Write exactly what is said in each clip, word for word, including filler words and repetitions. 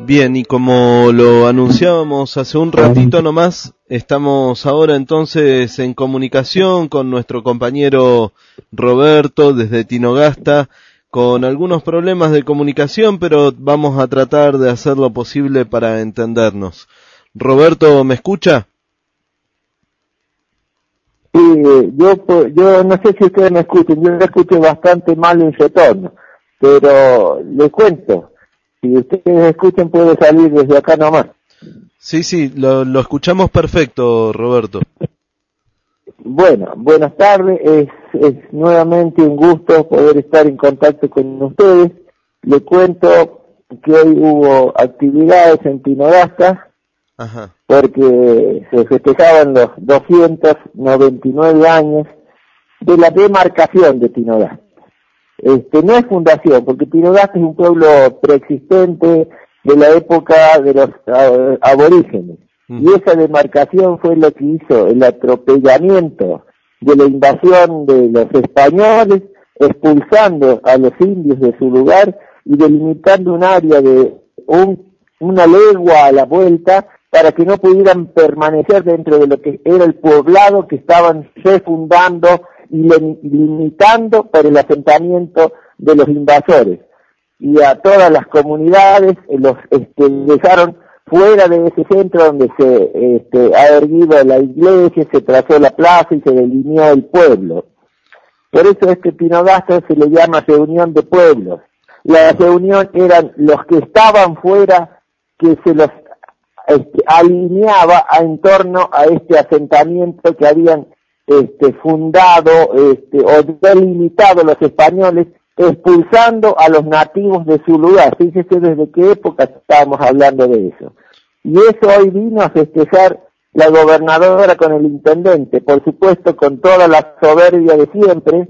Bien, y como lo anunciábamos hace un ratito nomás, estamos ahora entonces en comunicación con nuestro compañero Roberto desde Tinogasta, con algunos problemas de comunicación, pero vamos a tratar de hacer lo posible para entendernos. Roberto, ¿me escucha? Sí, yo, yo no sé si ustedes me escuchan, yo me escucho bastante mal en retorno, pero les cuento. Si ustedes escuchan, puedo salir desde acá nomás. Sí, sí, lo, lo escuchamos perfecto, Roberto. Bueno, buenas tardes. Es, es nuevamente un gusto poder estar en contacto con ustedes. Les cuento que hoy hubo actividades en Tinogasta, Ajá. porque se festejaban los doscientos noventa y nueve años de la demarcación de Tinogasta. Este, no es fundación, porque Tinogasta es un pueblo preexistente de la época de los uh, aborígenes. Uh-huh. Y esa demarcación fue lo que hizo el atropellamiento de la invasión de los españoles, expulsando a los indios de su lugar y delimitando un área de un, una legua a la vuelta para que no pudieran permanecer dentro de lo que era el poblado que estaban refundando y limitando por el asentamiento de los invasores. Y a todas las comunidades los este, dejaron fuera de ese centro donde se este, ha erguido la iglesia, se trazó la plaza y se delineó el pueblo. Por eso es que Tinogasta se le llama reunión de pueblos. La reunión eran los que estaban fuera, que se los este, alineaba en torno a este asentamiento que habían este fundado este o delimitado los españoles, expulsando a los nativos de su lugar. Fíjese desde qué época estábamos hablando de eso. Y eso hoy vino a festejar la gobernadora con el intendente, por supuesto con toda la soberbia de siempre,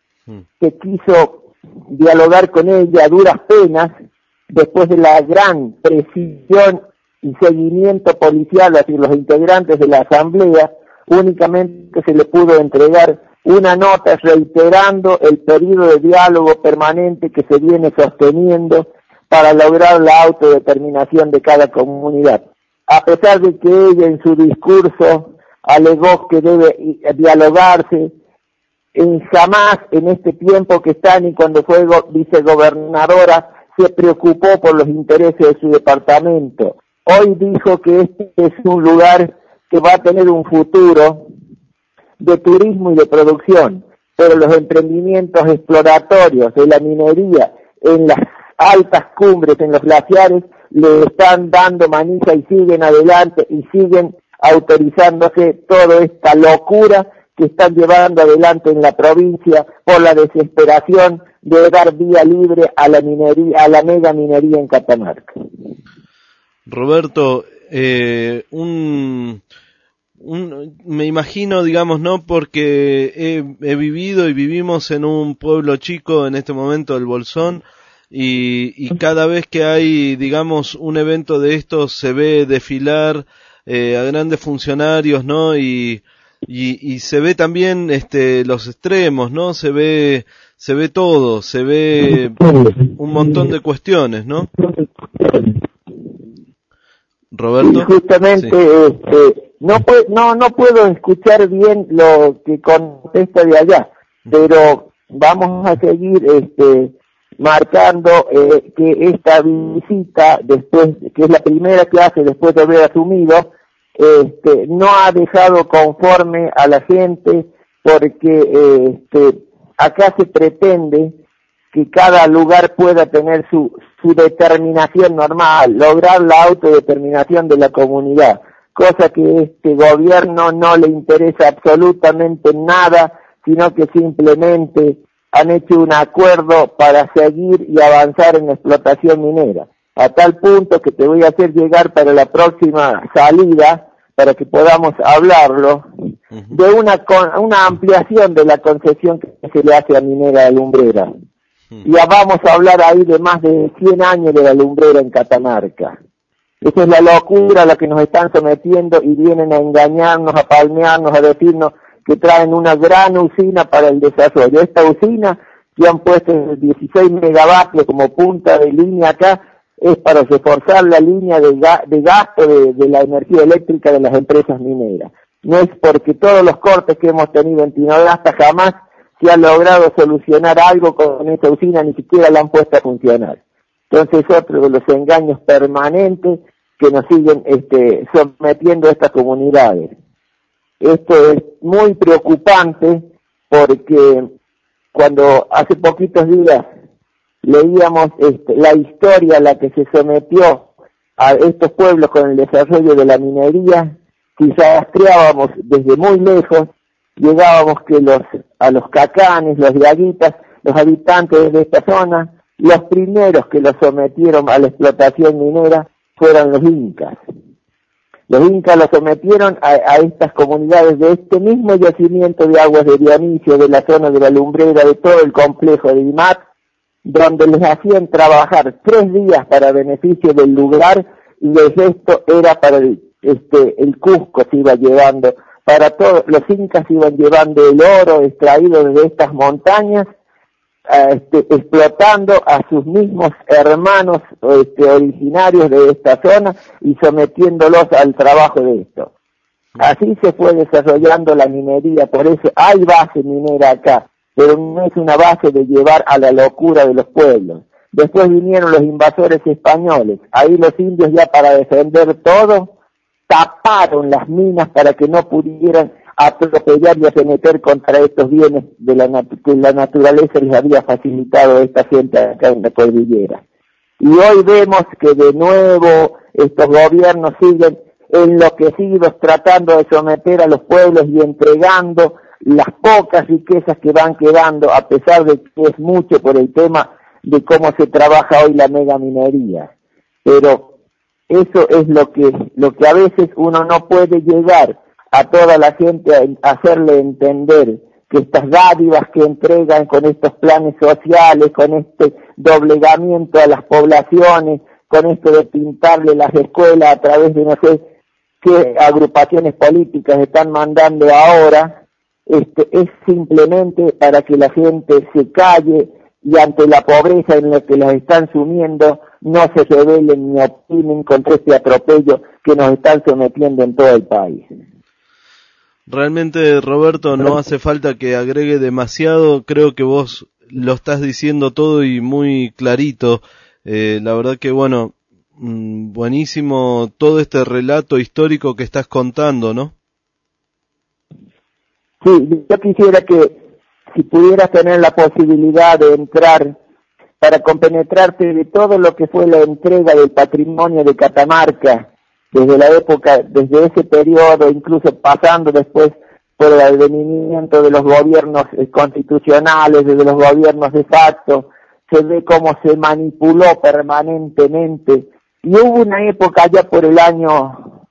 que quiso dialogar con ella a duras penas, después de la gran presión y seguimiento policial hacia los integrantes de la asamblea. Únicamente se le pudo entregar una nota reiterando el periodo de diálogo permanente que se viene sosteniendo para lograr la autodeterminación de cada comunidad. A pesar de que ella en su discurso alegó que debe dialogarse, en jamás en este tiempo que está ni cuando fue vicegobernadora se preocupó por los intereses de su departamento. Hoy dijo que este es un lugar que va a tener un futuro de turismo y de producción, pero los emprendimientos exploratorios de la minería en las altas cumbres, en los glaciares, le están dando manija y siguen adelante y siguen autorizándose toda esta locura que están llevando adelante en la provincia por la desesperación de dar vía libre a la minería, a la mega minería en Catamarca. Roberto, eh, un, un, me imagino, digamos, ¿no? Porque he, he vivido y vivimos en un pueblo chico en este momento, el Bolsón, y, y cada vez que hay, digamos, un evento de estos se ve desfilar eh, a grandes funcionarios, ¿no? Y, y, y se ve también este, los extremos, ¿no? Se ve, se ve todo, se ve un montón de cuestiones, ¿no? Roberto. Y justamente, sí. este, no, pu- no, no puedo escuchar bien lo que contesta de allá, pero vamos a seguir, este, marcando eh, que esta visita, después, que es la primera que hace después de haber asumido, este, no ha dejado conforme a la gente, porque este, acá se pretende que cada lugar pueda tener su, su determinación normal, lograr la autodeterminación de la comunidad, cosa que a este gobierno no le interesa absolutamente nada, sino que simplemente han hecho un acuerdo para seguir y avanzar en la explotación minera, a tal punto que te voy a hacer llegar para la próxima salida, para que podamos hablarlo, uh-huh. de una, una ampliación de la concesión que se le hace a Minera Lumbrera. Ya vamos a hablar ahí de más de cien años de la lumbrera en Catamarca. Esa es la locura a la que nos están sometiendo y vienen a engañarnos, a palmearnos, a decirnos que traen una gran usina para el desarrollo. Esta usina que han puesto dieciséis megavatios como punta de línea acá, es para reforzar la línea de, ga de gasto de, de la energía eléctrica de las empresas mineras. No es porque todos los cortes que hemos tenido en Tinogasta jamás se ha logrado solucionar algo con esta usina, ni siquiera la han puesto a funcionar. Entonces, otro de los engaños permanentes que nos siguen este, sometiendo a estas comunidades. Esto es muy preocupante porque cuando hace poquitos días leíamos este, la historia a la que se sometió a estos pueblos con el desarrollo de la minería, si rastreábamos desde muy lejos, llegábamos que los a los cacanes, los diaguitas, los habitantes de esta zona, los primeros que los sometieron a la explotación minera fueron los incas. Los incas los sometieron a, a estas comunidades de este mismo yacimiento de aguas de Dionisio, de la zona de la Lumbrera, de todo el complejo de Imat, donde les hacían trabajar tres días para beneficio del lugar y el resto era para el, este, el Cusco se iba llevando, para todos, los incas iban llevando el oro extraído de estas montañas, este, explotando a sus mismos hermanos este, originarios de esta zona y sometiéndolos al trabajo de esto. Así se fue desarrollando la minería, por eso hay base minera acá, pero no es una base de llevar a la locura de los pueblos. Después vinieron los invasores españoles, ahí los indios ya para defender todo, taparon las minas para que no pudieran atropellar y arremeter contra estos bienes de la nat que la naturaleza les había facilitado a esta gente acá en la cordillera. Y hoy vemos que de nuevo estos gobiernos siguen enloquecidos tratando de someter a los pueblos y entregando las pocas riquezas que van quedando, a pesar de que es mucho por el tema de cómo se trabaja hoy la megaminería. Pero eso es lo que, lo que a veces uno no puede llegar a toda la gente a hacerle entender, que estas dádivas que entregan con estos planes sociales, con este doblegamiento a las poblaciones, con esto de pintarle las escuelas a través de no sé qué agrupaciones políticas están mandando ahora, este, es simplemente para que la gente se calle y ante la pobreza en la que las están sumiendo no se rebelen ni opinen contra este atropello que nos están sometiendo en todo el país. Realmente, Roberto, no hace falta que agregue demasiado, creo que vos lo estás diciendo todo y muy clarito. Eh, la verdad que, bueno, mmm, buenísimo todo este relato histórico que estás contando, ¿no? Sí, yo quisiera que si pudieras tener la posibilidad de entrar para compenetrarte de todo lo que fue la entrega del patrimonio de Catamarca, desde la época, desde ese periodo, incluso pasando después por el advenimiento de los gobiernos constitucionales, desde los gobiernos de facto, se ve cómo se manipuló permanentemente. Y hubo una época ya por el año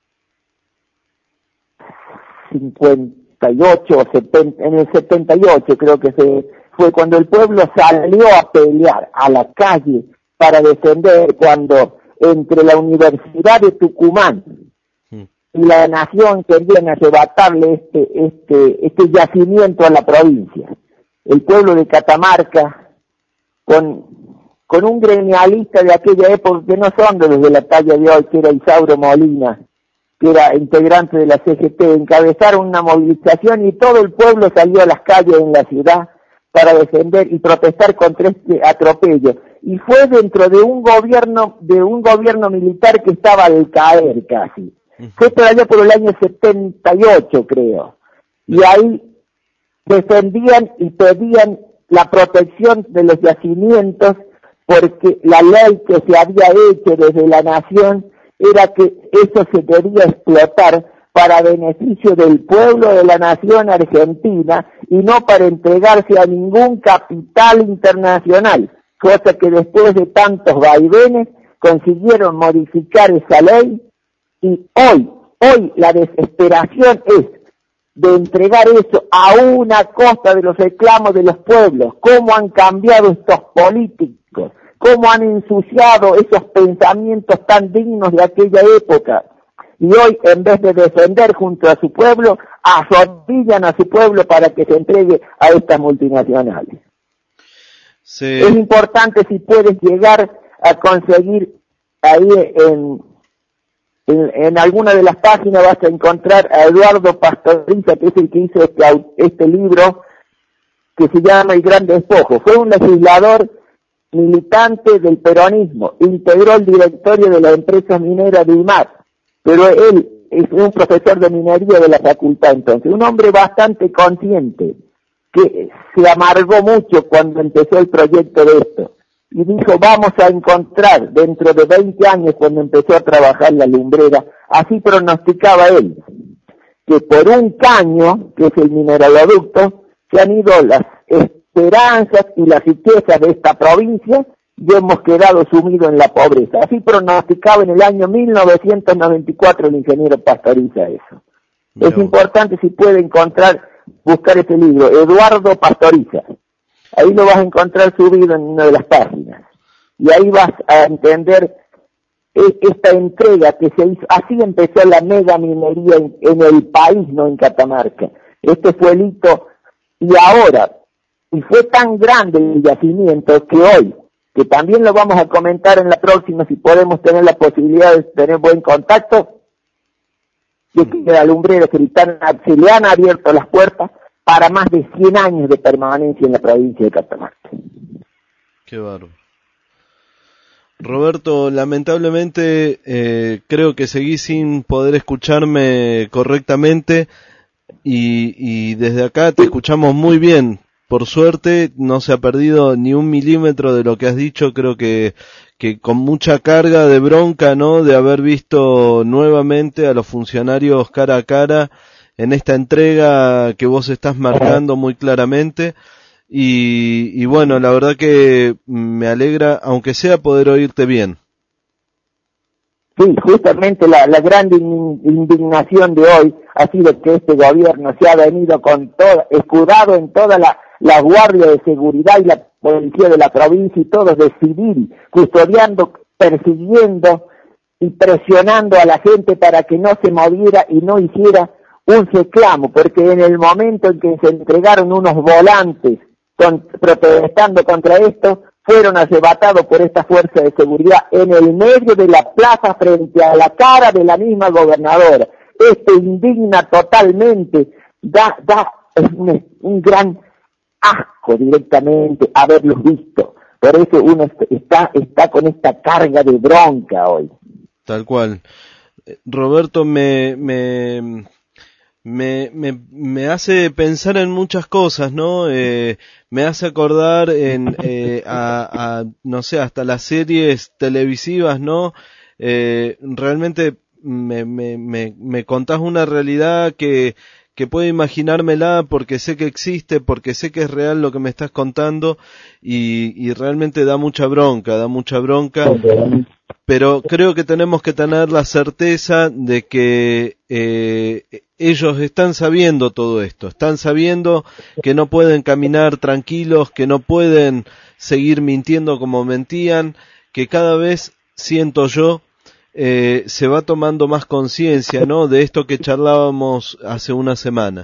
cincuenta y ocho, setenta, en el setenta y ocho creo que se, fue cuando el pueblo salió a pelear a la calle para defender, cuando entre la Universidad de Tucumán mm. y la nación querían arrebatarle este, este, este yacimiento a la provincia. El pueblo de Catamarca, con, con un gremialista de aquella época que no son de los de la talla de hoy, que era Isauro Molina, que era integrante de la C G T, encabezaron una movilización y todo el pueblo salió a las calles en la ciudad para defender y protestar contra este atropello. Y fue dentro de un gobierno, de un gobierno militar que estaba al caer casi. Fue por allá por el año setenta y ocho, creo. Y ahí defendían y pedían la protección de los yacimientos, porque la ley que se había hecho desde la nación era que eso se debía explotar para beneficio del pueblo de la nación argentina y no para entregarse a ningún capital internacional, cosa que después de tantos vaivenes consiguieron modificar esa ley, y hoy, hoy la desesperación es de entregar eso a una costa de los reclamos de los pueblos. ¿Cómo han cambiado estos políticos? ¿Cómo han ensuciado esos pensamientos tan dignos de aquella época? Y hoy, en vez de defender junto a su pueblo, arrodillan a su pueblo para que se entregue a estas multinacionales. Sí. Es importante si puedes llegar a conseguir ahí en, en, en alguna de las páginas vas a encontrar a Eduardo Pastoriza, que es el que hizo este, este libro que se llama El Gran Despojo. Fue un legislador militante del peronismo, integró el directorio de la empresa minera de I M A R, pero él es un profesor de minería de la facultad, entonces, un hombre bastante consciente, que se amargó mucho cuando empezó el proyecto de esto, y dijo, vamos a encontrar dentro de veinte años, cuando empezó a trabajar la lumbrera, así pronosticaba él, que por un caño, que es el mineraloducto, se han ido las esperanzas y las riquezas de esta provincia y hemos quedado sumidos en la pobreza. Así pronosticaba en el año mil novecientos noventa y cuatro el ingeniero Pastoriza eso. No. Es importante, si puede encontrar, buscar ese libro, Eduardo Pastoriza. Ahí lo vas a encontrar subido en una de las páginas. Y ahí vas a entender esta entrega que se hizo. Así empezó la mega minería en, en el país, no en Catamarca. Este fue el hito. Y ahora, y fue tan grande el yacimiento que hoy, que también lo vamos a comentar en la próxima, si podemos tener la posibilidad de tener buen contacto, de que la lumbrera Cristal se le han abierto las puertas para más de cien años de permanencia en la provincia de Catamarca. Qué bárbaro. Roberto, lamentablemente eh, creo que seguí sin poder escucharme correctamente y, y desde acá te escuchamos muy bien. Por suerte no se ha perdido ni un milímetro de lo que has dicho, creo que, que con mucha carga de bronca, ¿no?, de haber visto nuevamente a los funcionarios cara a cara en esta entrega que vos estás marcando muy claramente. Y, y bueno, la verdad que me alegra, aunque sea, poder oírte bien. Sí, justamente la, la gran indignación de hoy ha sido que este gobierno se ha venido con todo, escudado en toda la, la guardia de seguridad y la policía de la provincia y todos de civil, custodiando, persiguiendo y presionando a la gente para que no se moviera y no hiciera un reclamo, porque en el momento en que se entregaron unos volantes con, protestando contra esto, fueron arrebatados por esta fuerza de seguridad en el medio de la plaza frente a la cara de la misma gobernadora. Esto indigna totalmente, da, da un, un gran asco directamente haberlos visto. Por eso uno está, está con esta carga de bronca hoy. Tal cual. Roberto, me, me, me, me, me hace pensar en muchas cosas, ¿no? Eh, me hace acordar en, eh, a, a, no sé, hasta las series televisivas, ¿no? Eh, realmente me, me, me, me contás una realidad que, que puedo imaginármela porque sé que existe, porque sé que es real lo que me estás contando y, y realmente da mucha bronca, da mucha bronca. Pero creo que tenemos que tener la certeza de que eh, ellos están sabiendo todo esto, están sabiendo que no pueden caminar tranquilos, que no pueden seguir mintiendo como mentían, que cada vez, siento yo, eh, se va tomando más conciencia, ¿no?, de esto que charlábamos hace una semana.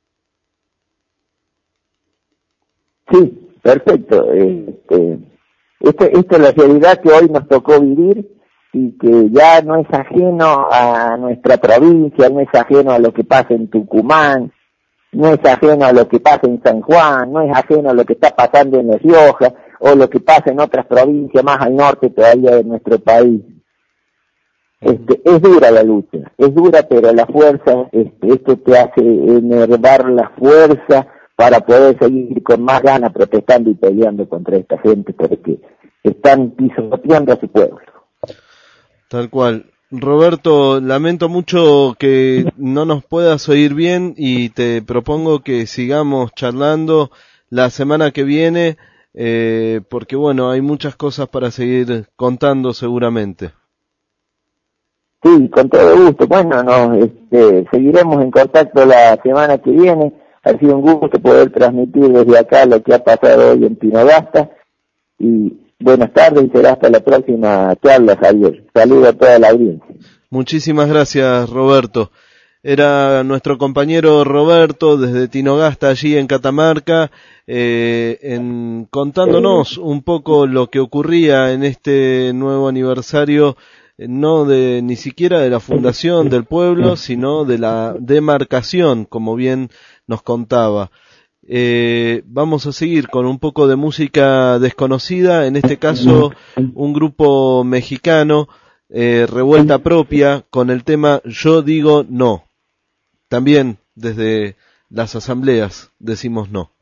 Sí, perfecto. Este... Esta, esta es la realidad que hoy nos tocó vivir y que ya no es ajeno a nuestra provincia, no es ajeno a lo que pasa en Tucumán, no es ajeno a lo que pasa en San Juan, no es ajeno a lo que está pasando en La Rioja o lo que pasa en otras provincias más al norte todavía de nuestro país. Este, es dura la lucha, es dura, pero la fuerza, este, esto te hace enervar la fuerza para poder seguir con más ganas protestando y peleando contra esta gente, porque están pisoteando a su pueblo. Tal cual. Roberto, lamento mucho que no nos puedas oír bien y te propongo que sigamos charlando la semana que viene, eh, porque bueno, hay muchas cosas para seguir contando seguramente. Sí, con todo gusto. Bueno, nos este, seguiremos en contacto la semana que viene. Ha sido un gusto poder transmitir desde acá lo que ha pasado hoy en Tinogasta. Y buenas tardes y será hasta la próxima charla, Javier. Saludos a toda la audiencia. Muchísimas gracias, Roberto. Era nuestro compañero Roberto desde Tinogasta, allí en Catamarca, eh, en, contándonos un poco lo que ocurría en este nuevo aniversario, no de ni siquiera de la fundación del pueblo, sino de la demarcación, como bien nos contaba. Eh, vamos a seguir con un poco de música desconocida, en este caso un grupo mexicano, eh, Revuelta Propia, con el tema Yo Digo No. También desde las asambleas decimos no.